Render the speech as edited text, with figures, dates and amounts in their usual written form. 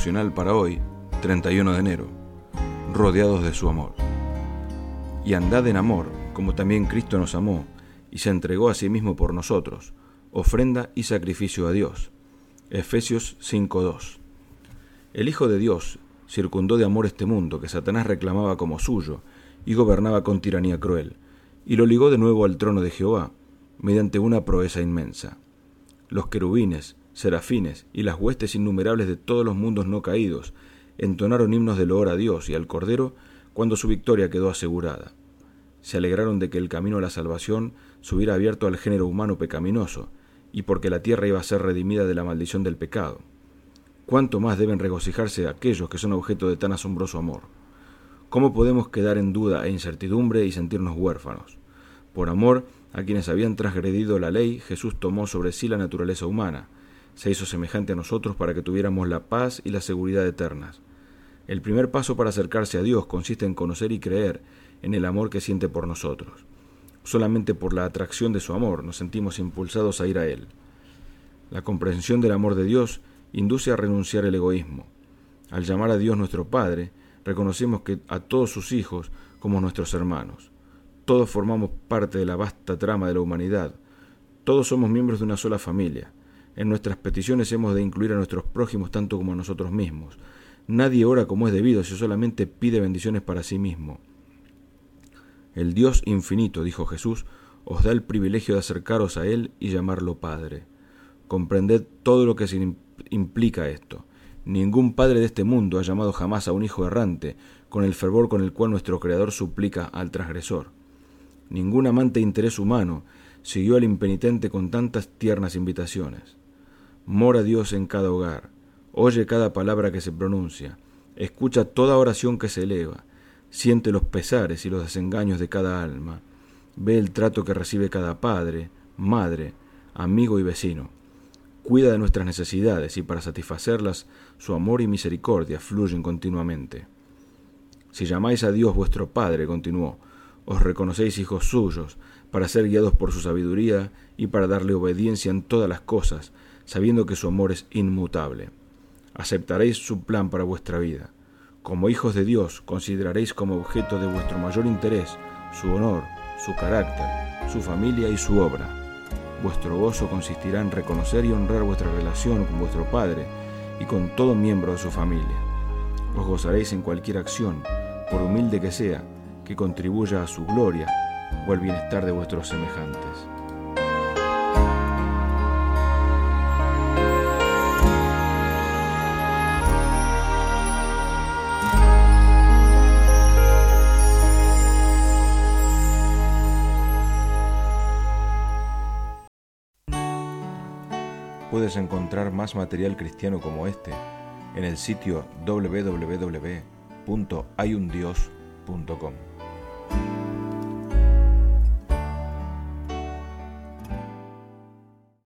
devocional para hoy, 31 de enero, rodeados de su amor. Y andad en amor, como también Cristo nos amó, y se entregó a sí mismo por nosotros, ofrenda y sacrificio a Dios. Efesios 5:2. El Hijo de Dios circundó de amor este mundo que Satanás reclamaba como suyo y gobernaba con tiranía cruel, y lo ligó de nuevo al trono de Jehová, mediante una proeza inmensa. Los querubines, serafines y las huestes innumerables de todos los mundos no caídos entonaron himnos de loor a Dios y al Cordero cuando su victoria quedó asegurada. Se alegraron de que el camino a la salvación se hubiera abierto al género humano pecaminoso, y porque la tierra iba a ser redimida de la maldición del pecado. ¿Cuánto más deben regocijarse aquellos que son objeto de tan asombroso amor? ¿Cómo podemos quedar en duda e incertidumbre y sentirnos huérfanos? Por amor a quienes habían transgredido la ley, Jesús tomó sobre sí la naturaleza humana, se hizo semejante a nosotros para que tuviéramos la paz y la seguridad eternas. El primer paso para acercarse a Dios consiste en conocer y creer en el amor que siente por nosotros. Solamente por la atracción de su amor nos sentimos impulsados a ir a Él. La comprensión del amor de Dios induce a renunciar al egoísmo. Al llamar a Dios nuestro Padre, reconocemos que a todos sus hijos como nuestros hermanos. Todos formamos parte de la vasta trama de la humanidad. Todos somos miembros de una sola familia. En nuestras peticiones hemos de incluir a nuestros prójimos tanto como a nosotros mismos. Nadie ora como es debido si solamente pide bendiciones para sí mismo. El Dios infinito, dijo Jesús, os da el privilegio de acercaros a Él y llamarlo Padre. Comprended todo lo que implica esto. Ningún padre de este mundo ha llamado jamás a un hijo errante con el fervor con el cual nuestro Creador suplica al transgresor. Ningún amante de interés humano siguió al impenitente con tantas tiernas invitaciones. Mora Dios en cada hogar, oye cada palabra que se pronuncia, escucha toda oración que se eleva, siente los pesares y los desengaños de cada alma, ve el trato que recibe cada padre, madre, amigo y vecino. Cuida de nuestras necesidades y para satisfacerlas su amor y misericordia fluyen continuamente. Si llamáis a Dios vuestro Padre, continuó, os reconocéis hijos suyos, para ser guiados por su sabiduría y para darle obediencia en todas las cosas, sabiendo que su amor es inmutable. Aceptaréis su plan para vuestra vida. Como hijos de Dios, consideraréis como objeto de vuestro mayor interés su honor, su carácter, su familia y su obra. Vuestro gozo consistirá en reconocer y honrar vuestra relación con vuestro Padre y con todo miembro de su familia. Os gozaréis en cualquier acción, por humilde que sea, que contribuya a su gloria o al bienestar de vuestros semejantes. Puedes encontrar más material cristiano como este en el sitio www.hayundios.com.